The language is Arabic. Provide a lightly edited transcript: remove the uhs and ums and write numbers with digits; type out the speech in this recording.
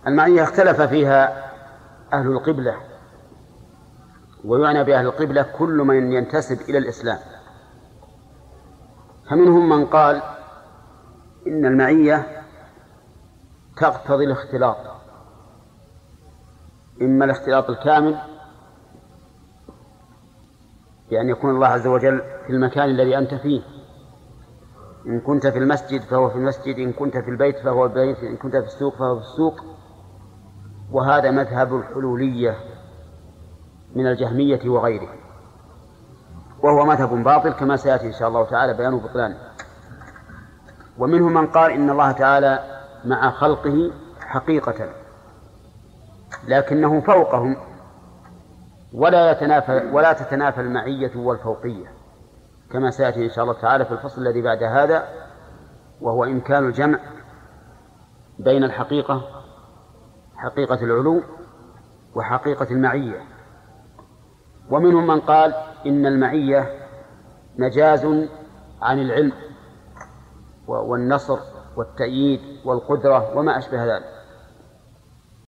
المعية اختلف فيها أهل القبلة، ويعنى بأهل القبلة كل من ينتسب إلى الإسلام. فمنهم من قال إن المعية تقتضي الاختلاط، إما الاختلاط الكامل بأن يكون الله عز وجل في المكان الذي أنت فيه، إن كنت في المسجد فهو في المسجد، إن كنت في البيت فهو في البيت، إن كنت في السوق فهو في السوق. وهذا مذهب الحلولية من الجهمية وغيره، وهو مذهب باطل كما سيأتي إن شاء الله تعالى بيان بطلانه. ومنهم من قال إن الله تعالى مع خلقه حقيقة لكنه فوقهم، ولا تتنافى المعية والفوقية كما سيأتي إن شاء الله تعالى في الفصل الذي بعد هذا، وهو إمكان الجمع بين الحقيقة، حقيقة العلو، وحقيقة المعية. ومنهم من قال إن المعية مجاز عن العلم والنصر والتأييد والقدرة وما أشبه ذلك.